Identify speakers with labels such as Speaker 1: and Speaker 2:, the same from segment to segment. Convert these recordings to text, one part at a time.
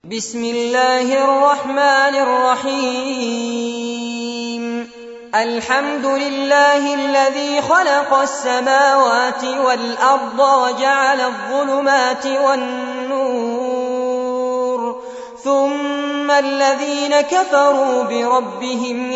Speaker 1: بسم الله الرحمن الرحيم الحمد لله الذي خلق السماوات والأرض وجعل الظلمات والنور ثم الذين كفروا بربهم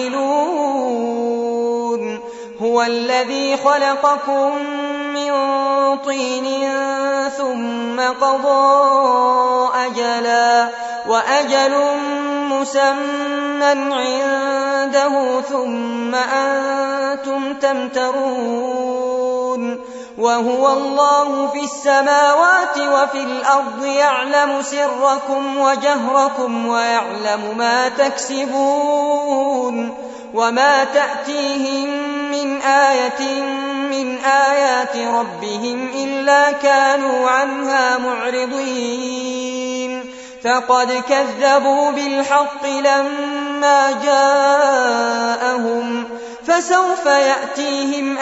Speaker 1: يعدلون هو الذي خلقكم من طين ثم قضى أجلا وأجل مسمى عنده ثم أنتم تمترون وهو الله في السماوات وفي الأرض يعلم سركم وجهركم ويعلم ما تكسبون وما تأتيهم من آية من آيات ربهم إلا كانوا عنها معرضين فقد كذبوا بالحق لما جاءهم فسوف يأتيهم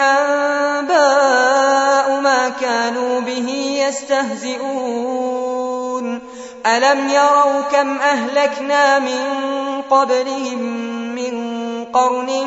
Speaker 1: أنباء ما كانوا به يستهزئون ألم يروا كم أهلكنا من قبلهم من قرن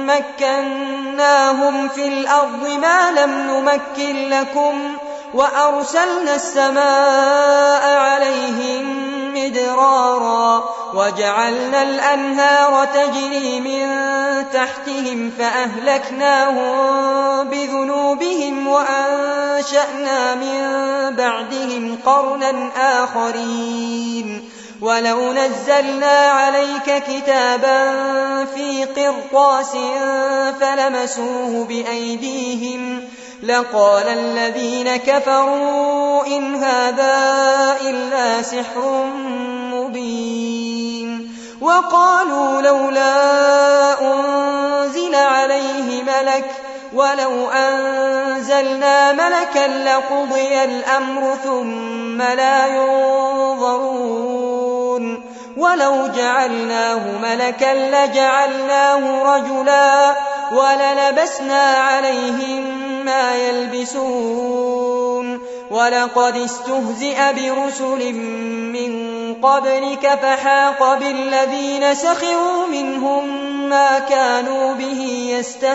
Speaker 1: مكناهم في الأرض ما لم نمكن لكم وأرسلنا السماء عليهم مدرارا وجعلنا الأنهار تجري من تحتهم فأهلكناهم بذنوبهم وأنشأنا من بعدهم قرنا آخرين ولو نزلنا عليك كتابا في قرطاس فلمسوه بأيديهم لقال الذين كفروا إن هذا إلا سحر مبين وقالوا لولا أنزل عليه ملك ولو أنزلنا ملكا لقضي الأمر ثم لا ينظرون ولو جعلناه ملكا لجعلناه رجلا وللبسنا عليهم ما يلبسون ولقد استهزئ برسل من قبلك فحاق بالذين سخروا منهم ما كانوا به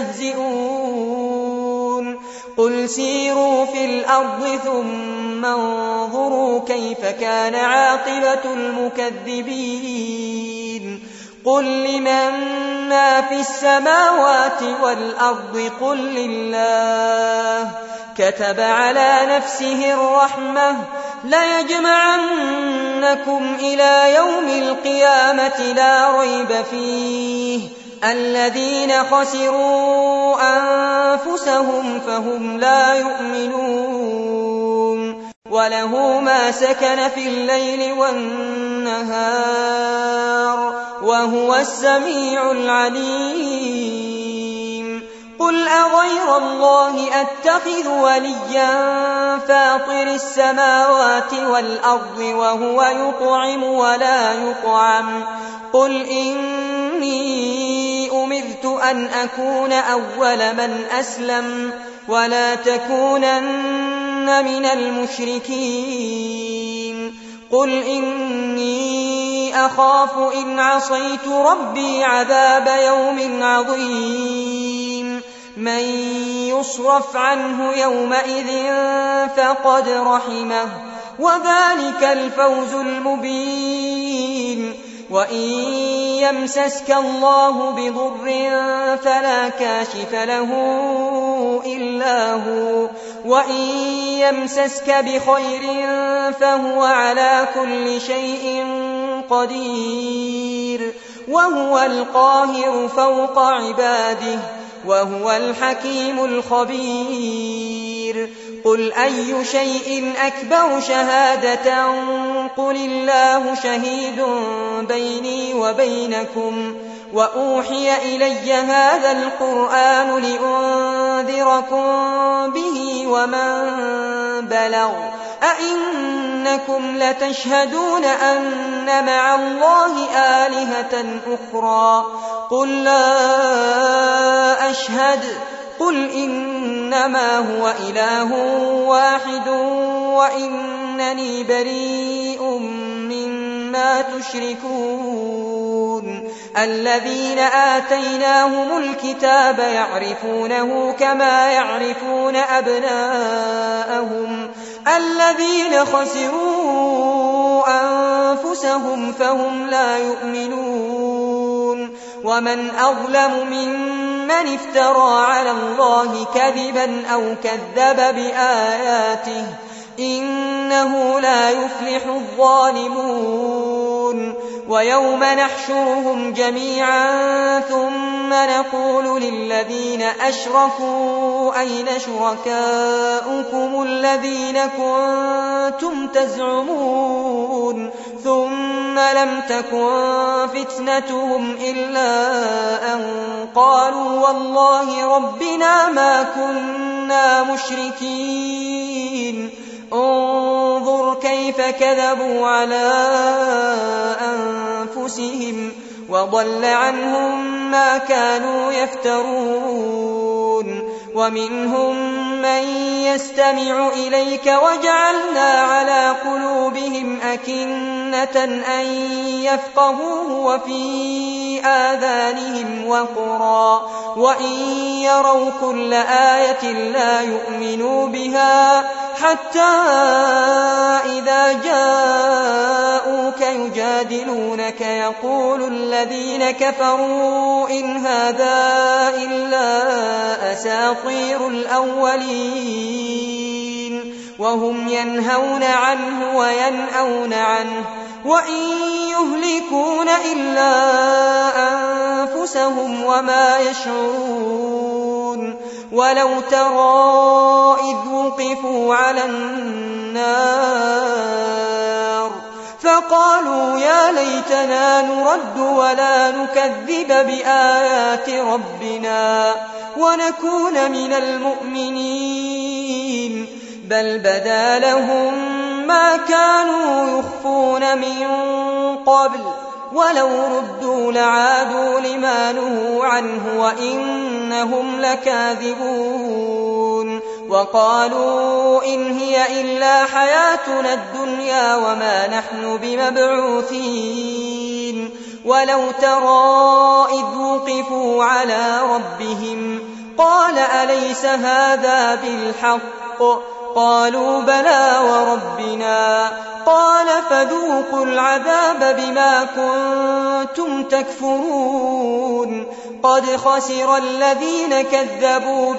Speaker 1: يستهزئون قل سيروا في الأرض ثم انظروا كيف كان عاقبة المكذبين قل لمن ما في السماوات والأرض قل لله كتب على نفسه الرحمة ليجمعنكم إلى يوم القيامة لا ريب فيه الذين خسروا أنفسهم فهم لا يؤمنون وله ما سكن في الليل والنهار وهو السميع العليم قل أغير الله أتخذ وليا فاطر السماوات والأرض وهو يطعم ولا يطعم قل إني أمرت أن أكون أول من أسلم ولا تكونن من المشركين قل إني أخاف إن عصيت ربي عذاب يوم عظيم من يصرف عنه يومئذ فقد رحمه وذلك الفوز المبين وإن يمسسك الله بضر فلا كاشف له إلا هو وإن يمسسك بخير فهو على كل شيء قدير وهو القاهر فوق عباده وهو الحكيم الخبير قل أي شيء أكبر شهادة قل الله شهيد بيني وبينكم وأوحي إلي هذا القرآن لأنذركم به ومن بلغ أئنكم لتشهدون أن مع الله آلهة أخرى قل لا أشهد قل إنما هو إله واحد وإنني بريء مما ما تشركون الذين آتيناهم الكتاب يعرفونه كما يعرفون أبناءهم الذين خسروا أنفسهم فهم لا يؤمنون ومن أظلم ممن افترى على الله كذبا أو كذب بآياته إنه لا يفلح الظالمون ويوم نحشرهم جميعا ثم نقول للذين أشركوا أين شركاؤكم الذين كنتم تزعمون ثم لم تكن فتنتهم إلا أن قالوا والله ربنا ما كنا مشركين انظر كيف كذبوا على أنفسهم وضل عنهم ما كانوا يفترون ومنهم من يستمع إليك وجعلنا على قلوبهم أكنة أن يفقهوه وفي آذانهم وقرا وإن يروا كل آية لا يؤمنوا بها حتى إذا جاءوك يجادلونك يقول الذين كفروا إن هذا إلا أساطير الأولين وهم ينهون عنه وينأون عنه وإن يهلكون إلا أنفسهم وما يشعرون ولو ترى إذ وقفوا على النار فقالوا يا ليتنا نرد ولا نكذب بآيات ربنا ونكون من المؤمنين بل بدا لهم ما كانوا يخفون من قبل ولو ردوا لعادوا لما نهوا عنه وإنهم لكاذبون وقالوا إن هي إلا حياتنا الدنيا وما نحن بمبعوثين ولو ترى إذ وقفوا على ربهم قال أليس هذا بالحق قالوا بلى وربنا قال فذوقوا العذاب بما كنتم تكفرون قد خسر الذين كذبوا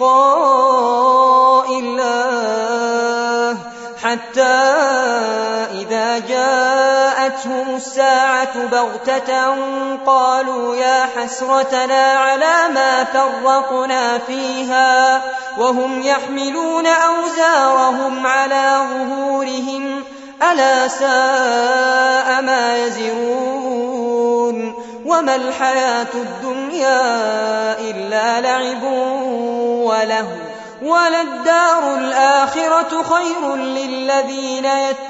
Speaker 1: بلقاء الله حتى إذا جاءتهم الساعة بغتة قالوا يا حسرتنا على ما فرطنا فيها وهم يحملون أوزارهم على ظهورهم ألا ساء ما يزرون وما الحياة الدنيا إلا لعب ولهو وللدار الآخرة خير للذين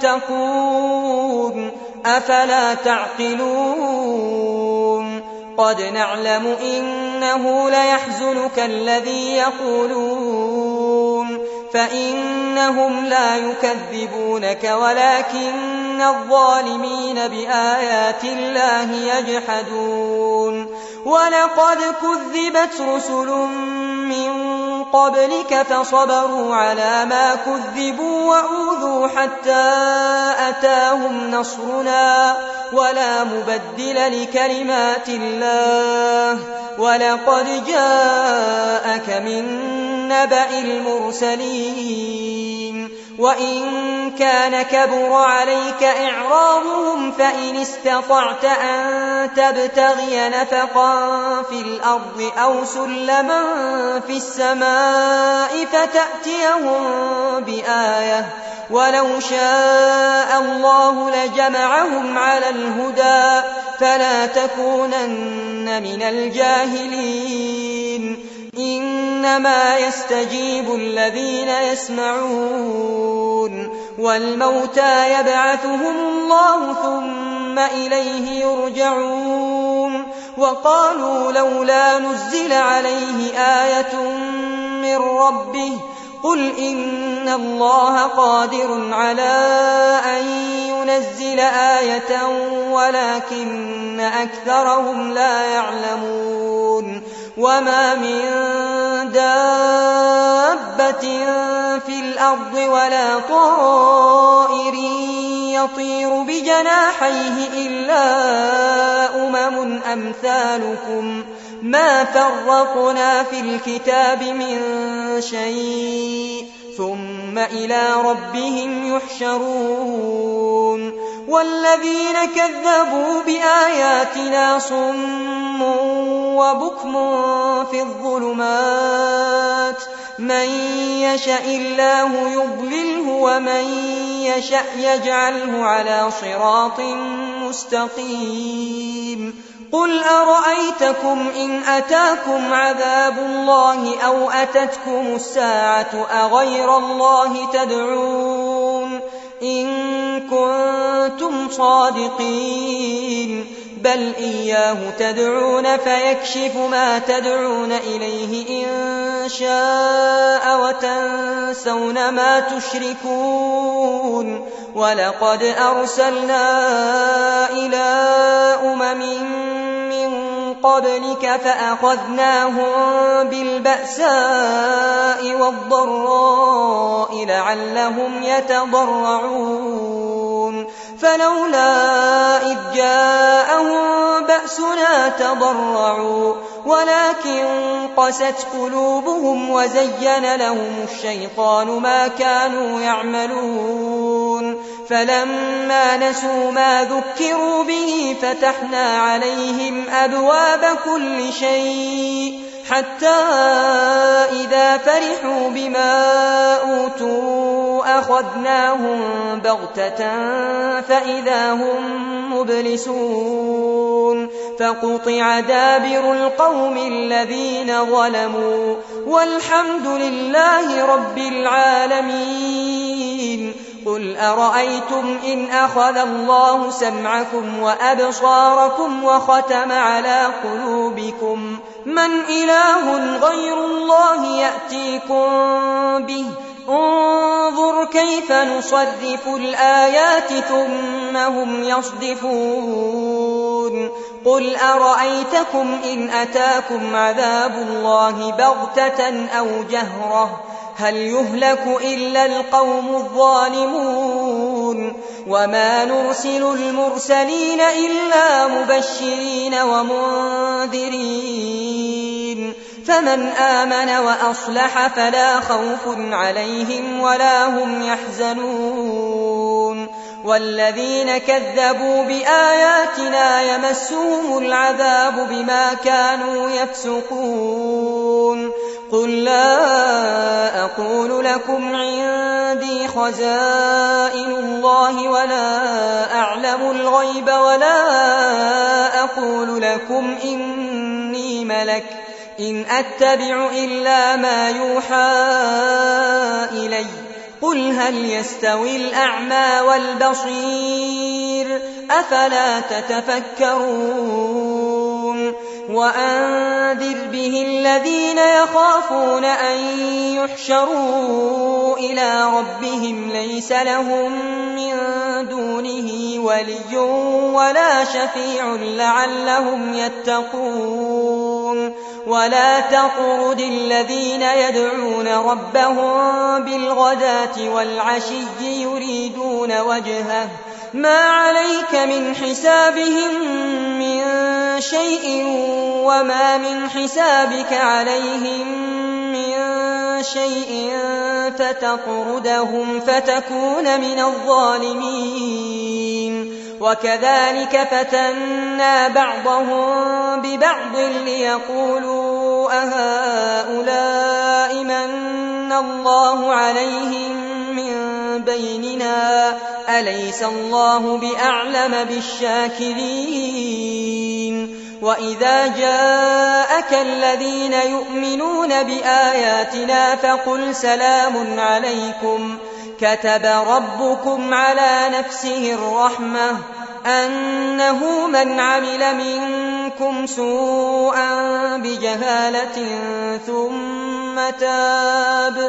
Speaker 1: يتقون أفلا تعقلون قد نعلم إنه ليحزنك الذي يقولون فإنهم لا يكذبونك ولكن الظالمين بآيات الله يجحدون ولقد كذبت رسل من قبلك فصبروا على ما كذبوا وأوذوا حتى أتاهم نصرنا ولا مبدل لكلمات الله ولقد جاءك من نبأ المرسلين وإن كان كبر عليك إعراضهم فإن استطعت أن تبتغي نفقا في الأرض أو سلما في السماء فتأتيهم بآية ولو شاء الله لجمعهم على الهدى فلا تكونن من الجاهلين إنما يستجيب الذين يسمعون والموتى يبعثهم الله ثم إليه يرجعون وقالوا لولا نزل عليه آية من ربه قل إن الله قادر على أن ينزل آية ولكن أكثرهم لا يعلمون وما من دابة في الأرض ولا طائر يطير بجناحيه إلا أمم أمثالكم ما فرطنا في الكتاب من شيء ثم إلى ربهم يحشرون والذين كذبوا بآياتنا صم وبكم في الظلمات من يشاء الله يضلله ومن يشاء يجعله على صراط مستقيم قل أرأيتكم إن أتاكم عذاب الله أو أتتكم الساعة أغير الله تدعون إن كنتم صادقين بل إياه تدعون فيكشف ما تدعون إليه إن شاء وتنسون ما تشركون ولقد أرسلنا إلى من قبلك فأخذناهم بالبأساء والضراء لعلهم يتضرعون فلولا إذ جاءهم بأسنا تضرعوا ولكن قست قلوبهم وزين لهم الشيطان ما كانوا يعملون فلما نسوا ما ذكروا به فتحنا عليهم أبواب كل شيء حتى إذا فرحوا بما أوتوا أخذناهم بغتة فإذا هم مبلسون فقطع دابر القوم الذين ظلموا والحمد لله رب العالمين قل أرأيتم إن أخذ الله سمعكم وأبصاركم وختم على قلوبكم من إله غير الله يأتيكم به انظر كيف نصرف الآيات ثم هم يصدفون قل أرأيتكم إن أتاكم عذاب الله بغتة أو جهرة هل يهلك إلا القوم الظالمون وما نرسل المرسلين إلا مبشرين ومنذرين فمن آمن وأصلح فلا خوف عليهم ولا هم يحزنون والذين كذبوا بآياتنا يمسهم العذاب بما كانوا يفسقون قل لا أقول لكم عندي خزائن الله ولا أعلم الغيب ولا أقول لكم إني ملك إن أتبع إلا ما يوحى إلي قل هل يستوي الأعمى والبصير أفلا تتفكرون وأنذر به الذين يخافون أن يحشروا إلى ربهم ليس لهم من دونه ولي ولا شفيع لعلهم يتقون ولا تطرد الذين يدعون ربهم بالغداة والعشي يريدون وجهه ما عليك من حسابهم من شيء وما من حسابك عليهم من شيء فتطردهم فتكون من الظالمين وكذلك فتنا بعضهم ببعض ليقولوا أهؤلاء من الله عليهم من بيننا أليس الله بأعلم بالشاكرين وإذا جاءك الذين يؤمنون بآياتنا فقل سلام عليكم كتب ربكم على نفسه الرحمة أنه من عمل منكم سوءا بجهالة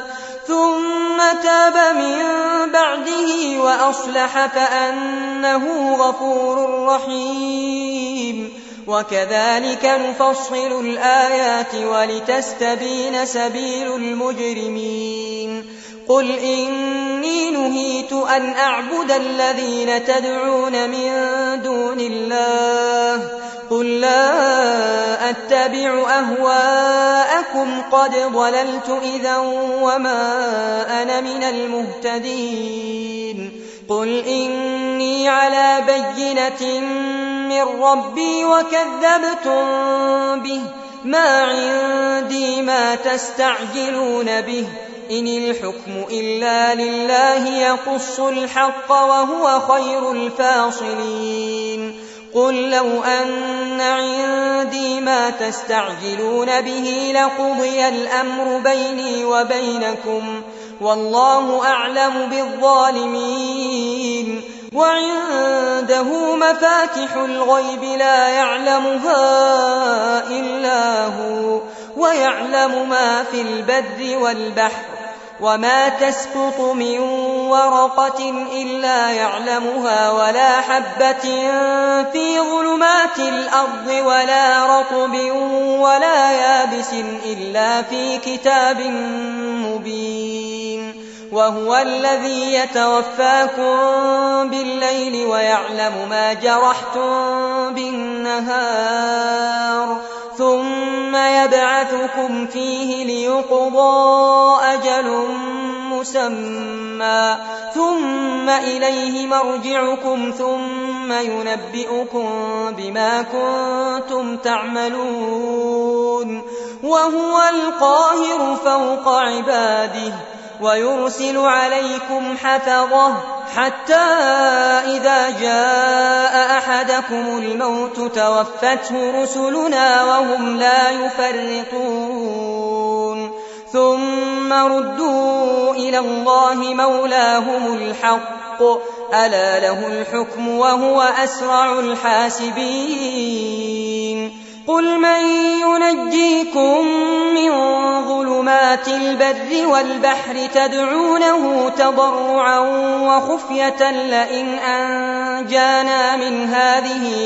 Speaker 1: ثم تاب من بعده وأصلح فأنه غفور رحيم. وكذلك نفصل الآيات ولتستبين سبيل المجرمين. قل إني نهيت أن أعبد الذين تدعون من دون الله. قل لا أتبع أهواءكم قد ضللت إذا وما أنا من المهتدين. قل إني على بينة من ربي وكذبتم به، ما عندي ما تستعجلون به، إن الحكم إلا لله يقص الحق وهو خير الفاصلين. قل لو أن عندي ما تستعجلون به لقضي الأمر بيني وبينكم والله أعلم بالظالمين. وعنده مفاتح الغيب لا يعلمها إلا هو، ويعلم ما في البر والبحر، وما تسقط من ورقة إلا يعلمها، ولا حبة في ظلمات الأرض ولا رطب ولا يابس إلا في كتاب مبين. وهو الذي يتوفاكم بالليل ويعلم ما جرحتم بالنهار، ثم يبعثكم فيه ليقضى أجل مسمى، ثم إليه مرجعكم ثم ينبئكم بما كنتم تعملون. وهو القاهر فوق عباده ويرسل عليكم حفظه حتى إذا جاء أحدكم الموت توفته رسلنا وهم لا يفرطون. ثم ردوا إلى الله مولاهم الحق ألا له الحكم وهو أسرع الحاسبين. قل من ينجيكم من ظلمات البر والبحر تدعونه تضرعا وخفية لئن أنجانا من هذه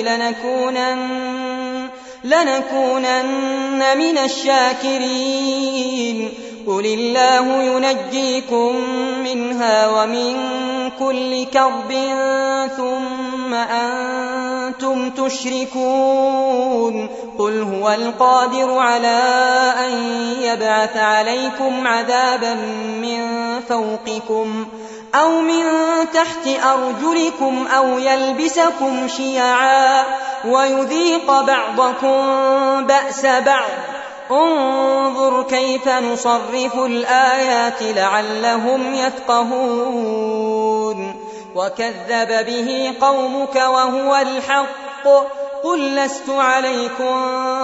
Speaker 1: لنكونن من الشاكرين. قل الله ينجيكم منها ومن كل كرب ثم أنتم تشركون. قل هو القادر على أن يبعث عليكم عذابا من فوقكم أو من تحت أرجلكم أو يلبسكم شيعا ويذيق بعضكم بأس بعض. انظر كيف نصرف الآيات لعلهم يفقهون. وكذب به قومك وهو الحق. قل لست عليكم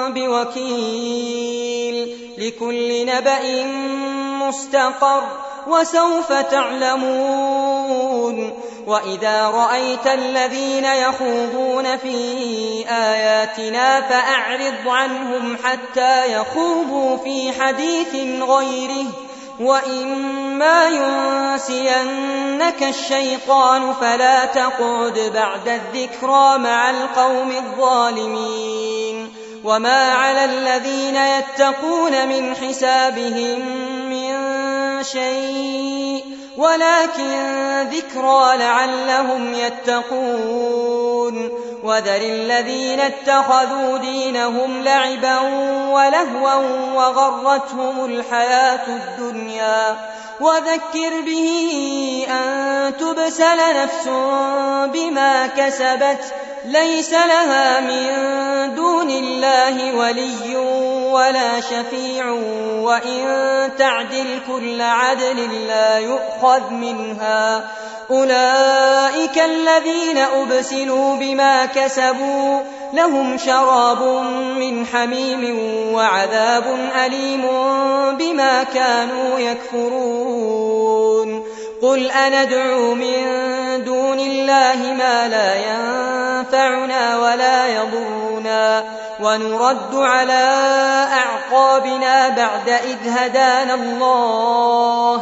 Speaker 1: بوكيل. لكل نبأ مستقر وسوف تعلمون. وإذا رأيت الذين يخوضون في آياتنا فأعرض عنهم حتى يخوضوا في حديث غيره، وإما ينسينك الشيطان فلا تقعد بعد الذكرى مع القوم الظالمين. وما على الذين يتقون من حسابهم من شيء ولكن ذكرى لعلهم يتقون. وذر الذين اتخذوا دينهم لعبا ولهوا وغرتهم الحياة الدنيا وذكر به أن تبسل نفس بما كسبت ليس لها من دون الله ولي ولا شفيع وإن تعدل كل عدل لا يؤخذ منها. أولئك الذين أبسلوا بما كسبوا لهم شراب من حميم وعذاب أليم بما كانوا يكفرون. قل أندعو من دون الله ما لا ينفعنا ولا يضرنا ونرد على أعقابنا بعد إذ هدانا الله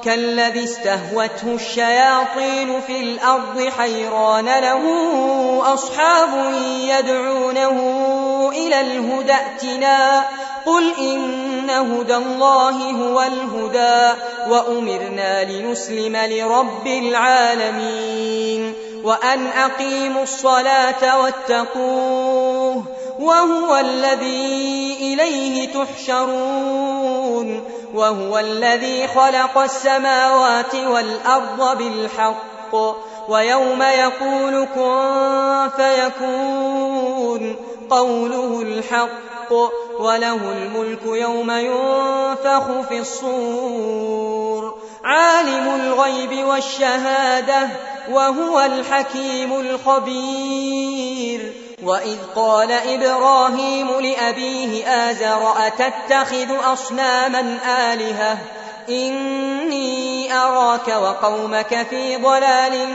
Speaker 1: كالذي استهوته الشياطين في الأرض حيران له أصحاب يدعونه إلى الهدى ائتنا قل إن هدى الله هو الهدى وأمرنا لنسلم لرب العالمين وأن أقيموا الصلاة واتقوه وهو الذي إليه تحشرون وهو الذي خلق السماوات والأرض بالحق ويوم يقول كن فيكون قوله الحق وله الملك يوم ينفخ في الصور عالم الغيب والشهادة وهو الحكيم الخبير وإذ قال إبراهيم لأبيه آزر أتتخذ أصناما آلهة إني أراك وقومك في ضلال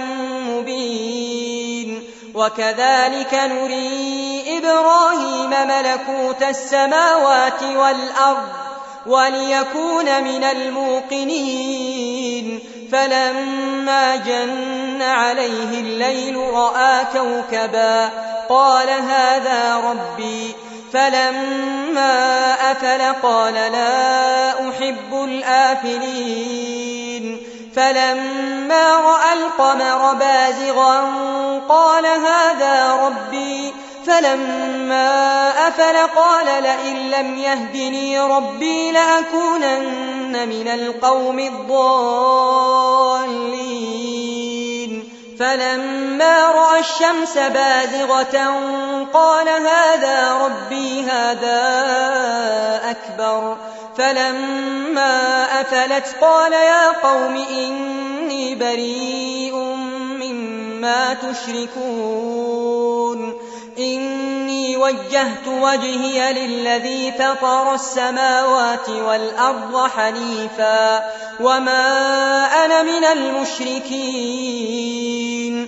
Speaker 1: مبين وكذلك نري إبراهيم ملكوت السماوات والأرض وليكون من الموقنين فلما جن عليه الليل رأى كوكبا قال هذا ربي فلما أفل قال لا أحب الآفلين فلما رأى القمر بازغا قال هذا ربي فلما أفل قال لئن لم يهدني ربي لأكونن من القوم الضالين فلما رأى الشمس بازغة قال هذا ربي هذا أكبر فلما أفلت قال يا قوم إني بريء مما تشركون إني وجهت وجهي للذي فطر السماوات والأرض حنيفا وما أنا من المشركين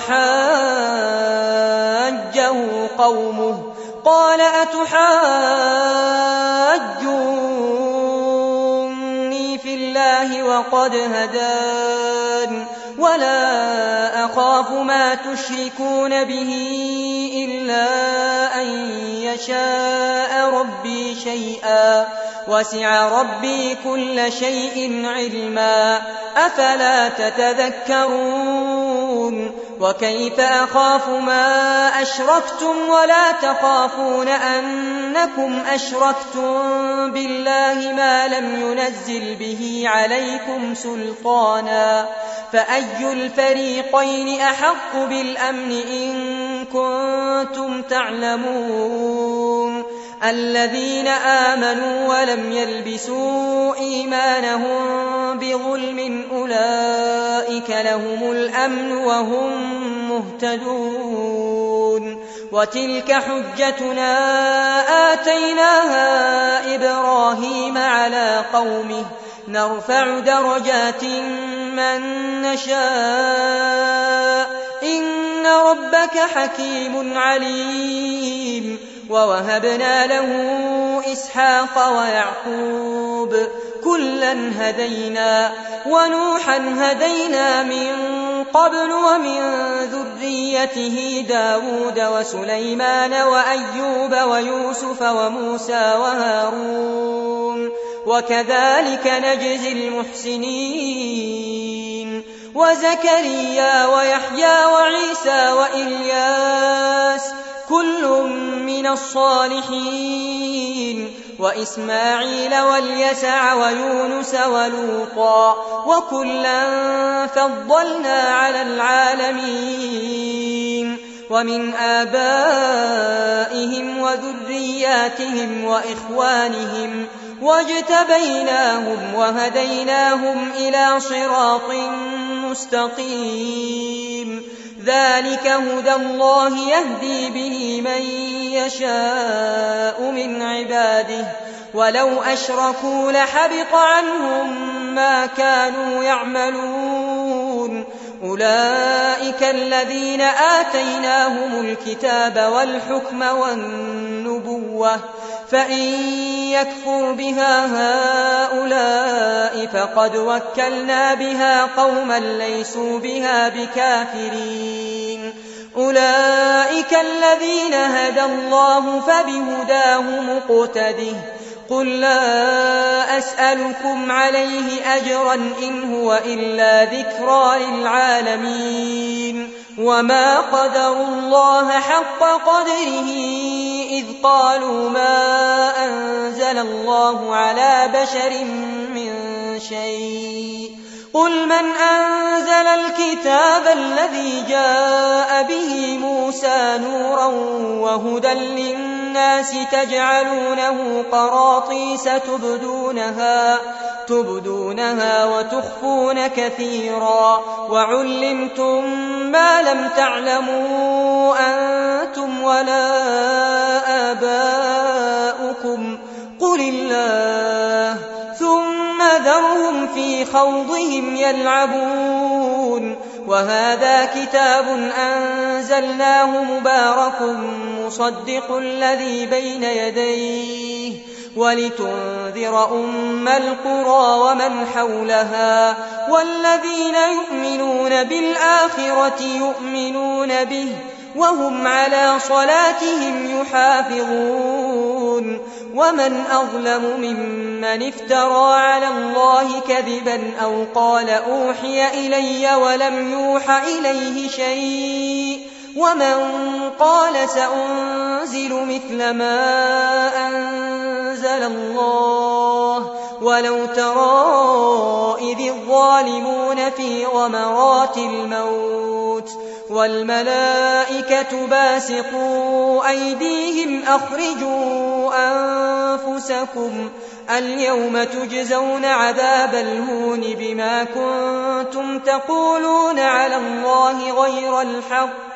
Speaker 1: وحاجه قومه قال أتحاجوني في الله وقد هدان ولا أخاف ما تشركون به إلا أن يشاء ربي شيئا وسع ربي كل شيء علما أفلا تتذكرون وكيف أخاف ما أشركتم ولا تخافون أنكم أشركتم بالله ما لم ينزل به عليكم سلطانا فأي الفريقين أحق بالأمن إن كنتم تعلمون الذين آمنوا ولم يلبسوا إيمانهم بظلم أولئك لهم الأمن وهم مهتدون وتلك حجتنا آتيناها إبراهيم على قومه نرفع درجات من نشاء إن ربك حكيم عليم ووهبنا له إسحاق ويعقوب كلا هدينا ونوحا هدينا من قبل ومن ذريته داود وسليمان وأيوب ويوسف وموسى وهارون وكذلك نجزي المحسنين وزكريا ويحيى وعيسى وإلياس كل من الصالحين وإسماعيل واليسع ويونس ولوطا وكلا فضلنا على العالمين ومن آبائهم وذرياتهم وإخوانهم واجتبيناهم وهديناهم إلى صراط مستقيم ذلك هدى الله يهدي به من يشاء من عباده ولو أشركوا لحبط عنهم ما كانوا يعملون أولئك الذين آتيناهم الكتاب والحكم والنبوة فإن يكفر بها هؤلاء فقد وكلنا بها قوما ليسوا بها بكافرين. أولئك الذين هدى الله فبهداه مقتده. قل لا أسألكم عليه أجرا إن هو إلا ذكرى للعالمين. وما قدروا الله حق قدره إذ قالوا ما أنزل الله على بشر من شيء. قل من أنزل الكتاب الذي جاء به موسى نورا وهدى للناس تجعلونه قراطيس تبدونها وتخفون كثيرا وعلمتم ما لم تعلموا أنتم ولا آباؤكم قل الله ثم ذرهم في خوضهم يلعبون. وهذا كتاب أنزلناه مبارك مصدق الذي بين يديه ولتنذر أم القرى ومن حولها والذين يؤمنون بالآخرة يؤمنون به وهم على صلاتهم يحافظون. ومن أظلم ممن افترى على الله كذبا أو قال أوحي إلي ولم يوح إليه شيء ومن قال سأنزل مثل ما أنزل الله. ولو ترى إذ الظالمون في غمرات الموت والملائكة باسطوا أيديهم أخرجوا أنفسكم اليوم تجزون عذاب الهون بما كنتم تقولون على الله غير الحق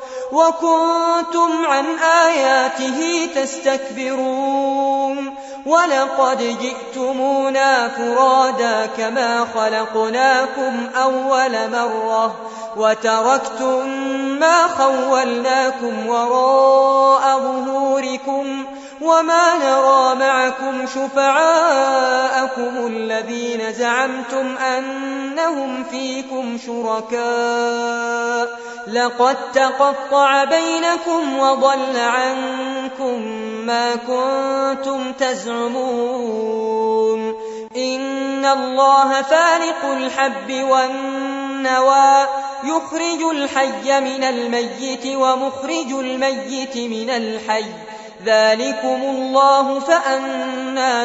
Speaker 1: وكنتم عن آياته تستكبرون. ولقد جئتمونا فرادا كما خلقناكم أول مرة وتركتم ما خولناكم وراء ظهوركم وما نرى معكم شفعاءكم الذين زعمتم أنهم فيكم شركاء لقد تقطع بينكم وضل عنكم ما كنتم تزعمون. إن الله فالق الحب والنوى يخرج الحي من الميت ومخرج الميت من الحي ذلكم الله فأنى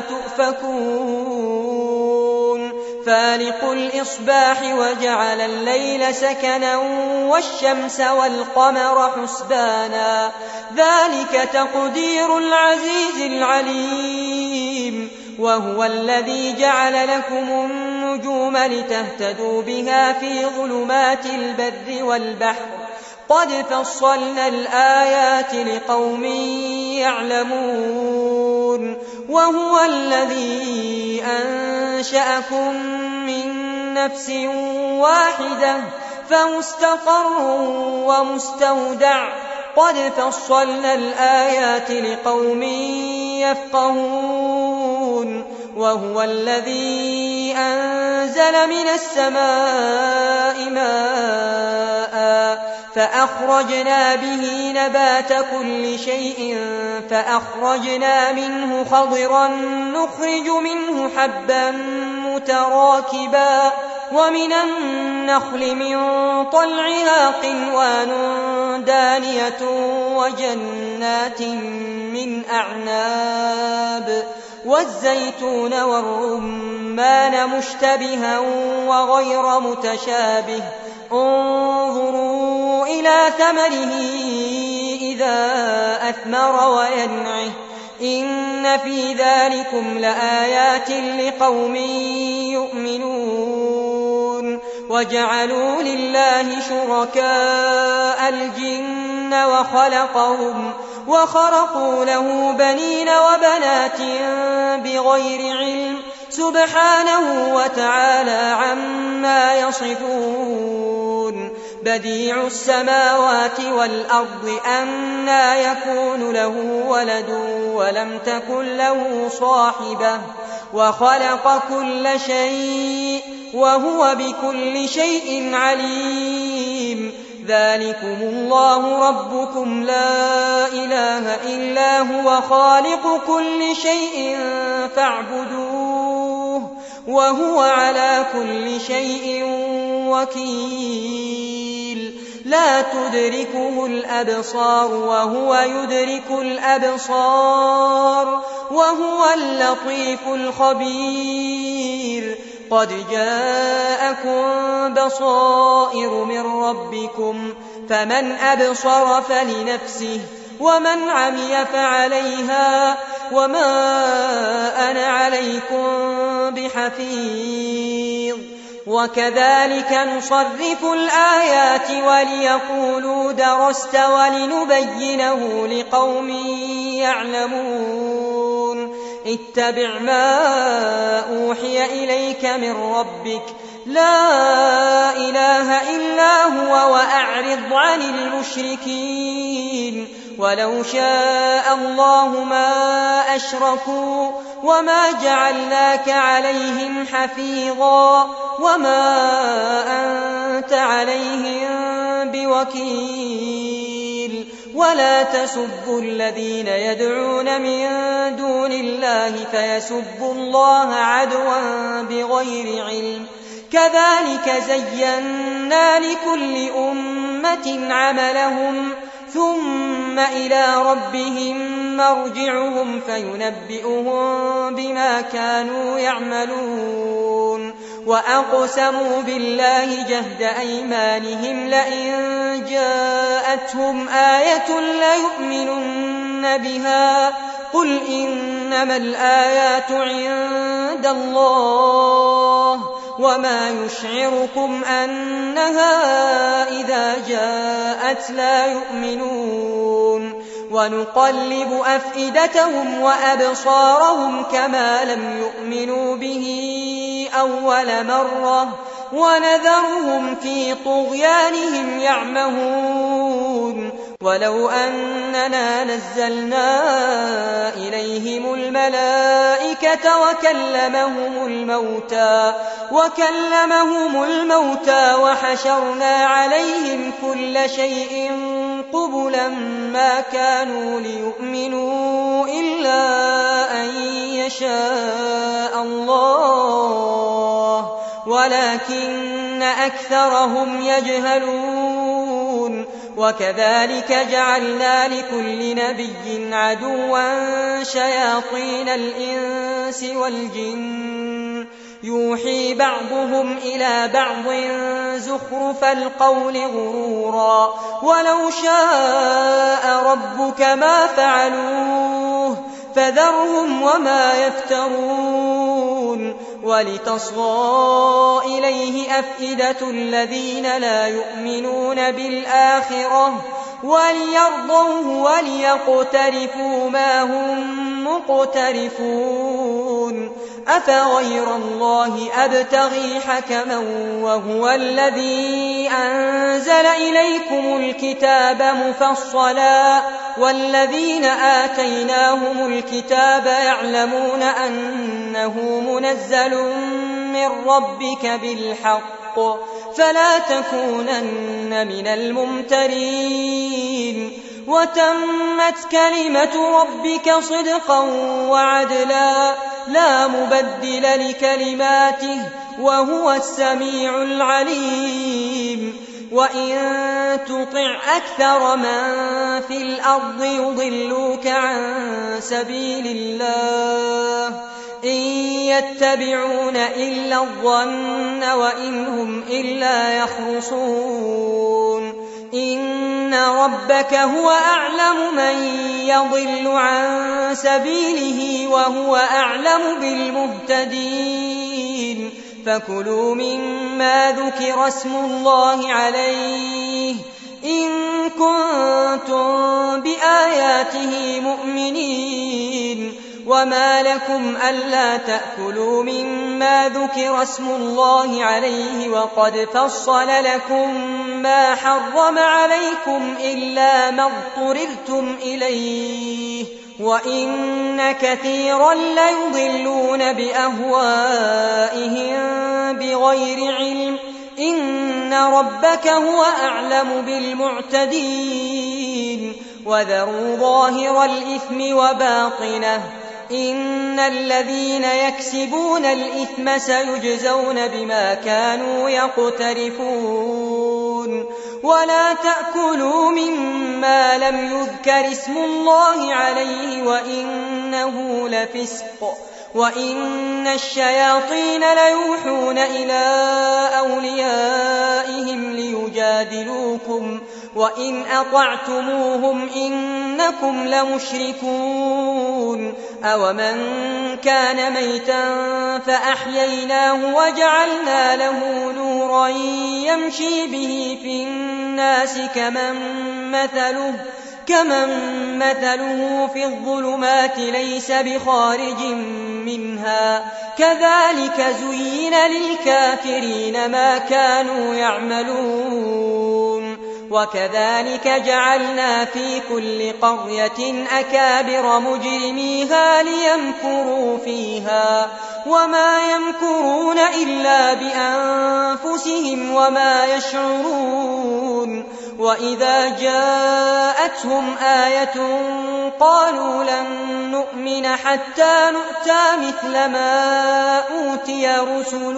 Speaker 1: تؤفكون. فالق الإصباح وجعل الليل سكنا والشمس والقمر حسبانا ذلك تقدير العزيز العليم. وهو الذي جعل لكم النجوم لتهتدوا بها في ظلمات البر والبحر قد فصلنا الآيات لقوم يعلمون. وهو الذي أنشأكم من نفس واحدة فمستقر ومستودع قد فصلنا الآيات لقوم يفقهون. وهو الذي أنزل من السماء ماء فأخرجنا به نبات كل شيء فأخرجنا منه خضرا نخرج منه حبا متراكبا ومن النخل من طلعها قنوان دانية وجنات من أعناب والزيتون والرمان مشتبها وغير متشابه انظروا إلى ثمره إذا أثمر وينعه إن في ذلكم لآيات لقوم يؤمنون. وجعلوا لله شركاء الجن وخلقهم وخرقوا له بنين وبنات بغير علم سبحانه وتعالى عما يصفون. بديع السماوات والأرض أنى يكون له ولد ولم تكن له صاحبة وخلق كل شيء وهو بكل شيء عليم ذلكم الله ربكم لا إله إلا هو خالق كل شيء فاعبدوه وهو على كل شيء وكيل لا تدركه الأبصار وهو يدرك الأبصار وهو اللطيف الخبير قد جاءكم بصائر من ربكم فمن أبصر فلنفسه ومن عمي فعليها وما أنا عليكم بحفيظ وكذلك نصرف الآيات وليقولوا درست ولنبينه لقوم يعلمون اتبع ما أوحي إليك من ربك لا إله إلا هو وأعرض عن المشركين ولو شاء الله ما أشركوا وما جعلناك عليهم حفيظا وما أنت عليهم بوكيل ولا تسبوا الذين يدعون من دون الله فيسبوا الله عدوا بغير علم كذلك زينا لكل أمة عملهم ثم إلى ربهم مرجعهم فينبئهم بما كانوا يعملون وأقسموا بالله جهد أيمانهم لئن جاءتهم آية ليؤمنن بها قل إنما الآيات عند الله وما يشعركم أنها إذا جاءت لا يؤمنون ونقلب أفئدتهم وأبصارهم كما لم يؤمنوا به أول مرة ونذرهم في طغيانهم يعمهون ولو أننا نزلنا إليهم الملائكة وكلمهم الموتى وحشرنا عليهم كل شيء قبلا ما كانوا ليؤمنوا إلا أن يشاء الله ولكن أكثرهم يجهلون وكذلك جعلنا لكل نبي عدوا شياطين الإنس والجن يوحي بعضهم إلى بعض زخرف القول غرورا ولو شاء ربك ما فعلوه فذرهم وما يفترون ولتصغى إليه أفئدة الذين لا يؤمنون بالآخرة وليرضوه وليقترفوا ما هم مقترفون أفغير الله أبتغي حكما وهو الذي أنزل إليكم الكتاب مفصلا والذين آتيناهم الكتاب يعلمون أنه منزل من ربك بالحق فلا تكونن من الممترين وتمت كلمة ربك صدقا وعدلا لا مبدل لكلماته وهو السميع العليم وإن تطع أكثر من في الأرض يضلوك عن سبيل الله إن يتبعون إلا الظن وإن هم إلا يخرصون إن ربك هو أعلم من يضل عن سبيله وهو أعلم بالمهتدين فكلوا مما ذكر اسم الله عليه إن كنتم بآياته مؤمنين وما لكم ألا تأكلوا مما ذكر اسم الله عليه وقد فصل لكم ما حرم عليكم إلا ما اضطررتم إليه وإن كثيرا ليضلون بأهوائهم بغير علم إن ربك هو أعلم بالمعتدين وذروا ظاهر الإثم وباطنه إن الذين يكسبون الإثم سيجزون بما كانوا يقترفون ولا تأكلوا مما لم يذكر اسم الله عليه وإنه لفسق وإن الشياطين ليوحون إلى أوليائهم ليجادلوكم وإن أطعتموهم إنكم لمشركون أومن كان ميتا فأحييناه وجعلنا له نورا يمشي به في الناس كمن مثله في الظلمات ليس بخارج منها كذلك زين للكافرين ما كانوا يعملون وكذلك جعلنا في كل قرية أكابر مجرميها ليمكروا فيها وما يمكرون إلا بأنفسهم وما يشعرون وإذا جاءتهم آية قالوا لن نؤمن حتى نؤتى مثل ما أوتي رسل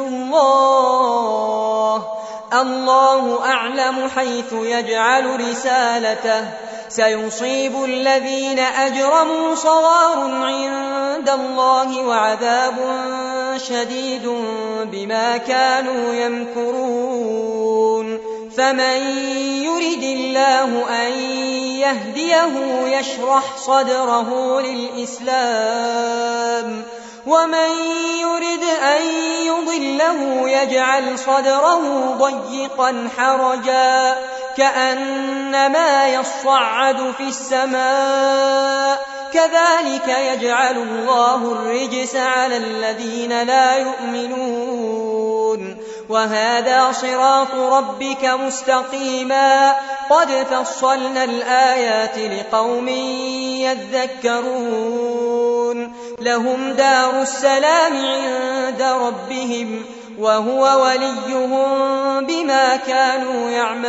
Speaker 1: الله أعلم حيث يجعل رسالته سيصيب الذين أجرموا صغار عند الله وعذاب شديد بما كانوا يمكرون فمن يرد الله أن يهديه يشرح صدره للإسلام ومن يرد أن يضله يجعل صدره ضيقا حرجا كأنما يصعد في السماء كذلك يجعل الله الرجس على الذين لا يؤمنون وهذا صراط ربك مستقيما قد فصلنا الآيات لقوم يذكرون لهم دار السلام عند ربهم وهو وليهم بما كانوا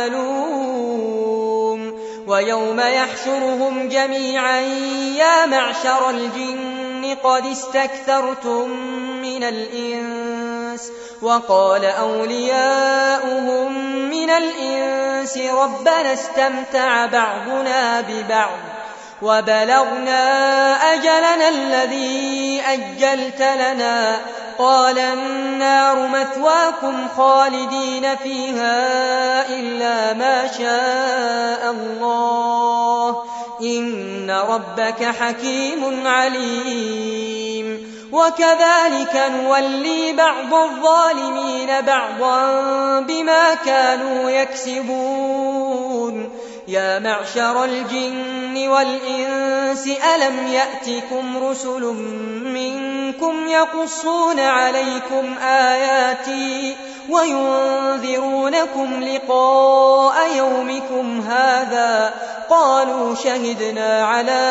Speaker 1: يعملون ويوم يحشرهم جميعا يا معشر الجن قد استكثرتم من الإنس وقال أولياؤهم من الإنس ربنا استمتع بعضنا ببعض وبلغنا أجلنا الذي أجلت لنا قال النار مثواكم خالدين فيها إلا ما شاء الله إن ربك حكيم عليم وكذلك نولي بعض الظالمين بعضا بما كانوا يكسبون يا معشر الجن والإنس ألم يأتكم رسل منكم يقصون عليكم آياتي وينذرونكم لقاء يومكم هذا قالوا شهدنا على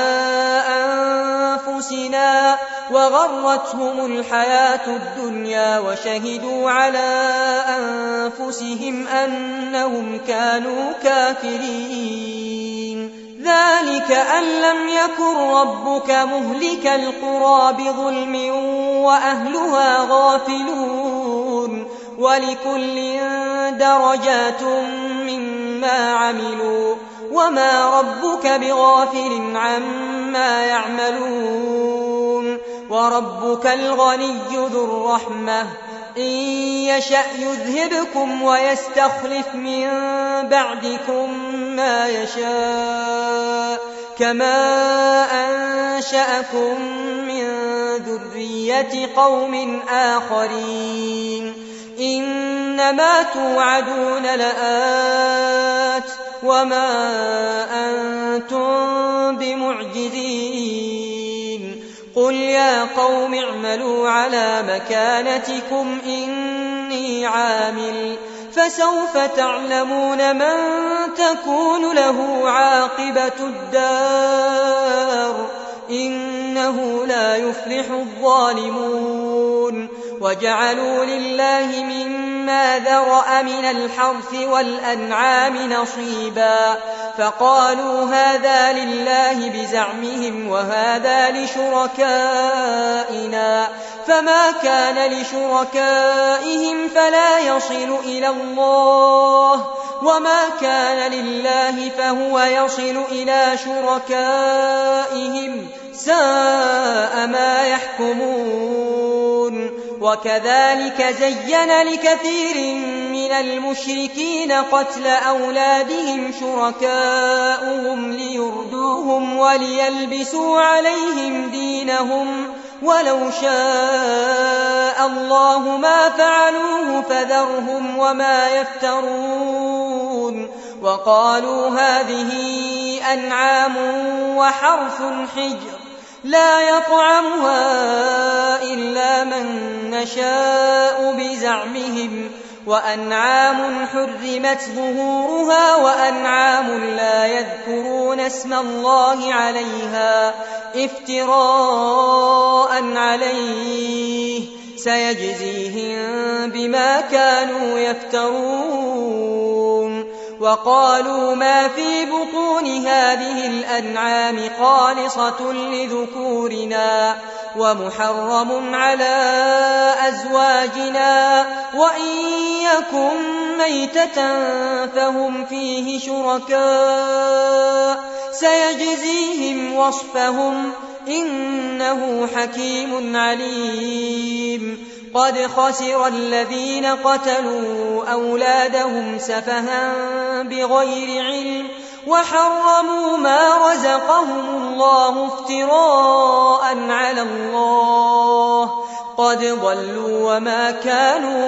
Speaker 1: أنفسنا وغرتهم الحياة الدنيا وشهدوا على أنفسهم أنهم كانوا كافرين ذلك أن لم يكن ربك مهلك القرى بظلم وأهلها غافلون ولكل درجات مما عملوا وما ربك بغافل عما يعملون وربك الغني ذو الرحمة إن يشأ يذهبكم ويستخلف من بعدكم ما يشاء كما أنشأكم من ذرية قوم آخرين إنما توعدون لآت وما أنتم بمعجزين قل يا قوم اعملوا على مكانتكم إني عامل فسوف تعلمون من تكون له عاقبة الدار إنه لا يفلح الظالمون وجعلوا لله مما ذرأ من الحرث والأنعام نصيبا فقالوا هذا لله بزعمهم وهذا لشركائنا فما كان لشركائهم فلا يصل إلى الله وما كان لله فهو يصل إلى شركائهم ساء ما يحكمون وكذلك زين لكثير من المشركين قتل أولادهم شركاؤهم ليردوهم وليلبسوا عليهم دينهم ولو شاء الله ما فعلوه فذرهم وما يفترون وقالوا هذه أنعام وحرث حجر لا يطعمها إلا من نشاء بزعمهم وأنعام حرمت ظهورها وأنعام لا يذكرون اسم الله عليها افتراء عليه سيجزيهم بما كانوا يفترون وقالوا ما في بطون هذه الأنعام خالصة لذكورنا ومحرم على أزواجنا وإن يكن ميتة فهم فيه شركاء سيجزيهم وصفهم إنه حكيم عليم قد خسر الذين قتلوا أولادهم سفها بغير علم وحرموا ما رزقهم الله افتراء على الله قد ضلوا وما كانوا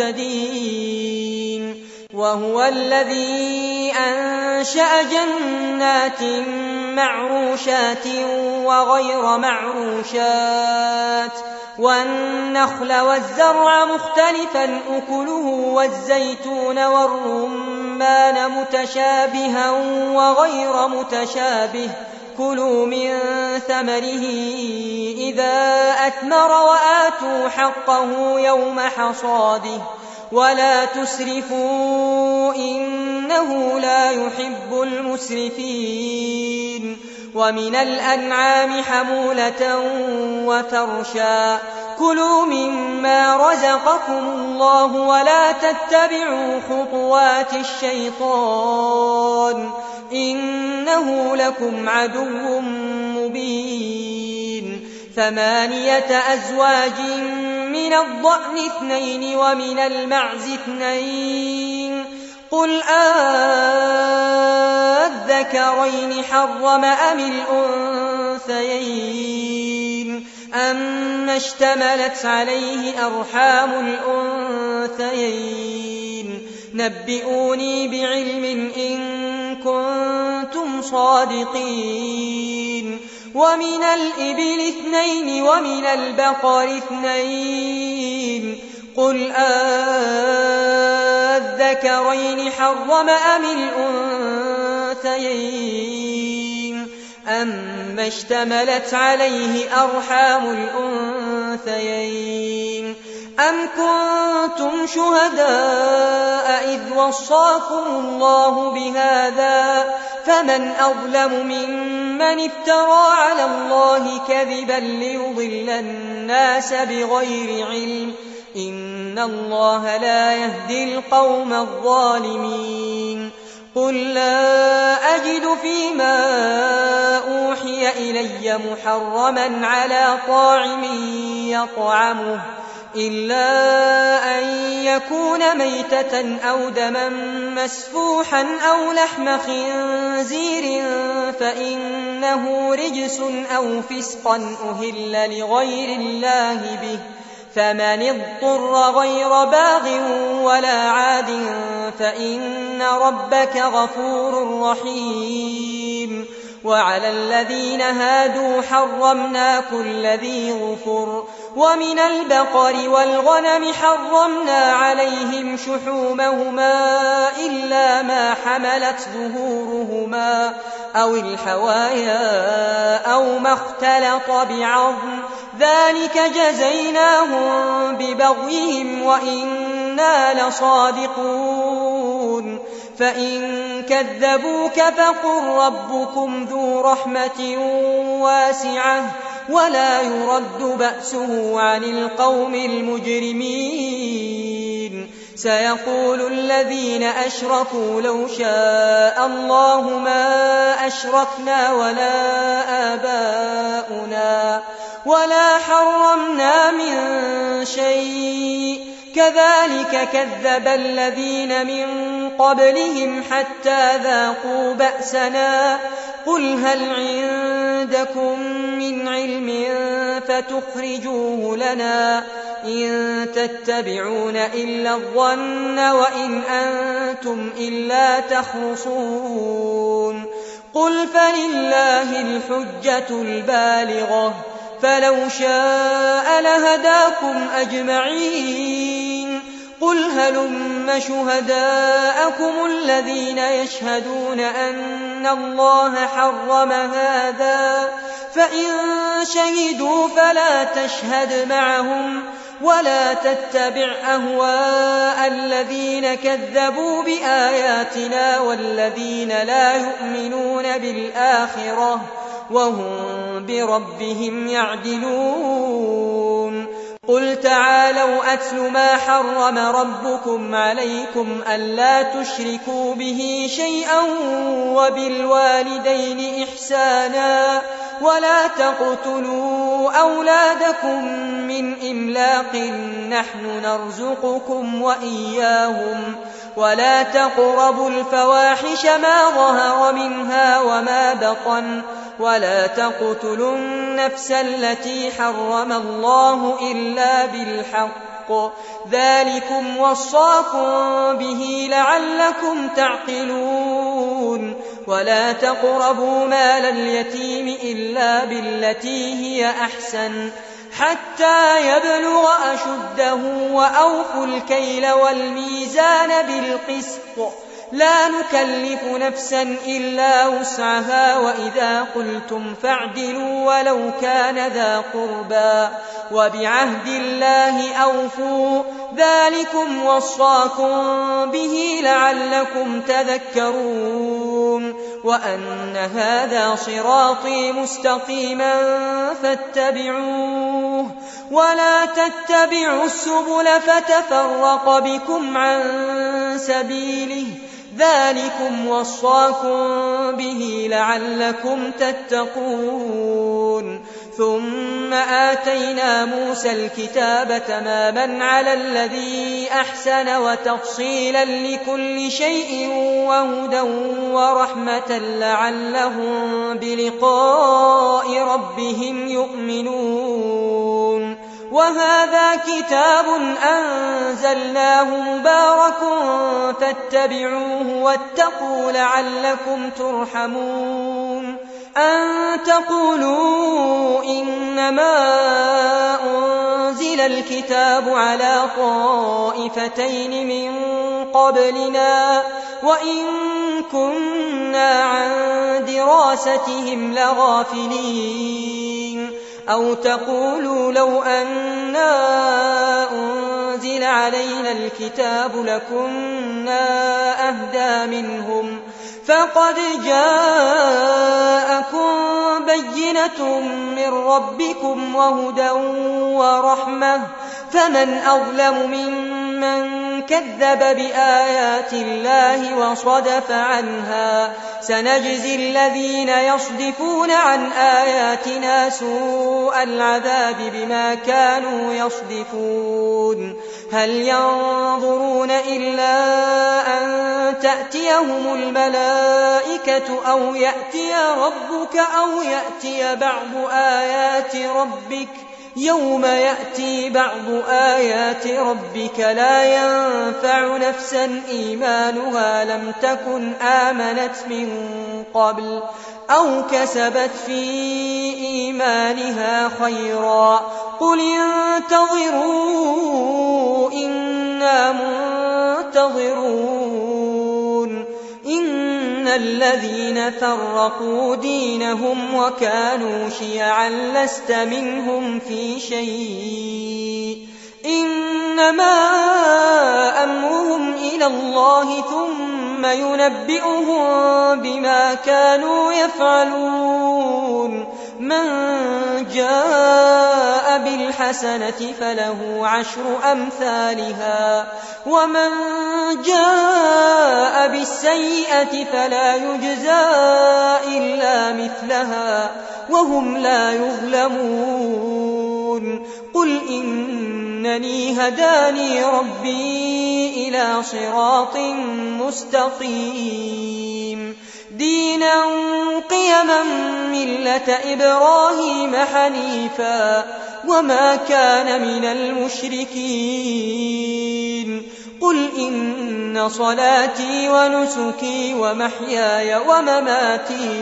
Speaker 1: مهتدين وهو الذي أنشأ جنات معروشات وغير معروشات والنخل والزرع مختلفا أكله والزيتون والرمان متشابها وغير متشابه كلوا من ثمره إذا أثمر وآتوا حقه يوم حصاده ولا تسرفوا إنه لا يحب المسرفين ومن الأنعام حمولة وفرشا كلوا مما رزقكم الله ولا تتبعوا خطوات الشيطان إنه لكم عدو مبين 8 أزواج من الضأن 2 ومن المعز 2 قل أذكرين حرم أم الأنثيين أما اشتملت عليه أرحام الأنثيين نبئوني بعلم إن كنتم صادقين ومن الإبل 2 ومن البقر 2 قل أذكرين حرم أم الأنثيين أما اشتملت عليه أرحام الأنثيين أم كنتم شهداء إذ وصاكم الله بهذا فمن أظلم ممن افترى على الله كذبا ليضل الناس بغير علم إن الله لا يهدي القوم الظالمين قل لا أجد فيما أوحي إلي محرما على طاعم يطعمه إلا أن يكون ميتة أو دما مسفوحا أو لحم خنزير فإنه رجس أو فسقا أهل لغير الله به فمن اضطر غير باغ ولا عاد فإن ربك غفور رحيم وعلى الذين هادوا حرمنا كل ذي ظفر ومن البقر والغنم حرمنا عليهم شحومهما إلا ما حملت ظهورهما أو الحوايا أو ما اختلط بعظم ذلك جزيناهم ببغيهم وإنا لصادقون فإن كذبوك فقل ربكم ذو رحمة واسعة ولا يرد بأسه عن القوم المجرمين سيقول الذين أشركوا لو شاء الله ما أشركنا ولا آباؤنا ولا حرمنا من شيء كذلك كذب الذين من قبلهم حتى ذاقوا بأسنا قل هل عندكم من علم فتخرجوه لنا إن تتبعون إلا الظن وإن أنتم إلا تخرصون قل فلله الحجة البالغة فلو شاء لهداكم أجمعين قل هلم شهداءكم الذين يشهدون أن الله حرم هذا فإن شهدوا فلا تشهد معهم ولا تتبع أهواء الذين كذبوا بآياتنا والذين لا يؤمنون بالآخرة وهم بربهم يعدلون قل تعالوا أتل ما حرم ربكم عليكم ألا تشركوا به شيئا وبالوالدين إحسانا ولا تقتلوا أولادكم من إملاق نحن نرزقكم وإياهم ولا تقربوا الفواحش ما ظهر منها وما بطن ولا تقتلوا النفس التي حرم الله إلا بالحق ذلكم وصاكم به لعلكم تعقلون ولا تقربوا مال اليتيم إلا بالتي هي أحسن حتى يبلغ أشده وأوفوا الكيل والميزان بالقسط لا نكلف نفسا إلا وسعها وإذا قلتم فاعدلوا ولو كان ذا قربى وبعهد الله أوفوا ذلكم وصاكم به لعلكم تذكرون وأن هذا صراطي مستقيما فاتبعوه ولا تتبعوا السبل فتفرق بكم عن سبيله ذلكم وصاكم به لعلكم تتقون ثم آتينا موسى الكتاب تماما على الذي أحسن وتفصيلا لكل شيء وهدى ورحمة لعلهم بلقاء ربهم يؤمنون وهذا كتاب أنزلناه مبارك فاتبعوه واتقوا لعلكم ترحمون أن تقولوا إنما أنزل الكتاب على طائفتين من قبلنا وإن كنا عن دراستهم لغافلين أو تقولوا لو أنا أنزل علينا الكتاب لكنا أهدى منهم فقد جاءكم بينة من ربكم وهدى ورحمة فمن أظلم ممن كذب بآيات الله وصدف عنها سنجزي الذين يصدفون عن آياتنا سوء العذاب بما كانوا يصدفون هل ينظرون إلا أن تأتيهم الملائكة أو يأتي ربك أو يأتي بعض آيات ربك يوم يأتي بعض آيات ربك لا ينفع نفسا إيمانها لم تكن آمنت من قبل أو كسبت في إيمانها خيرا قل انتظروا إنا منتظرون إن الذين فرقوا دينهم وكانوا شيعا لست منهم في شيء إنما أمرهم إلى الله ثم ينبئهم بما كانوا يفعلون من جاء بالحسنة فله عشر أمثالها ومن جاء بالسيئة فلا يجزى إلا مثلها وهم لا يظلمون قل إنني هداني ربي إلى صراط مستقيم دينا قيما ملة إبراهيم حنيفا وما كان من المشركين قل إن صلاتي ونسكي ومحياي ومماتي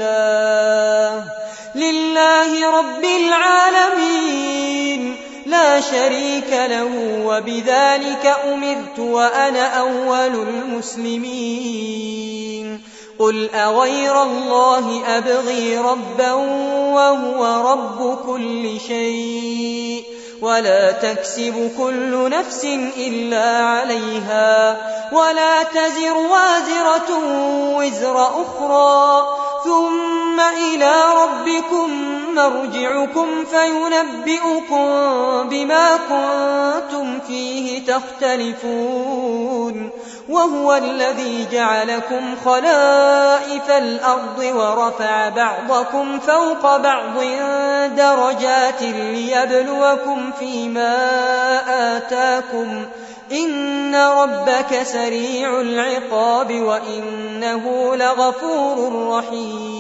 Speaker 1: لله رب العالمين لا شريك له وبذلك أمرت وأنا أول المسلمين قل أغير الله أبغي ربا وهو رب كل شيء ولا تكسب كل نفس إلا عليها ولا تزر وازرة وزر أخرى ثم إلى ربكم مرجعكم فينبئكم بما كنتم فيه تختلفون وهو الذي جعلكم خلائف الأرض ورفع بعضكم فوق بعض درجات ليبلوكم فيما آتاكم إن ربك سريع العقاب وإنه لغفور رحيم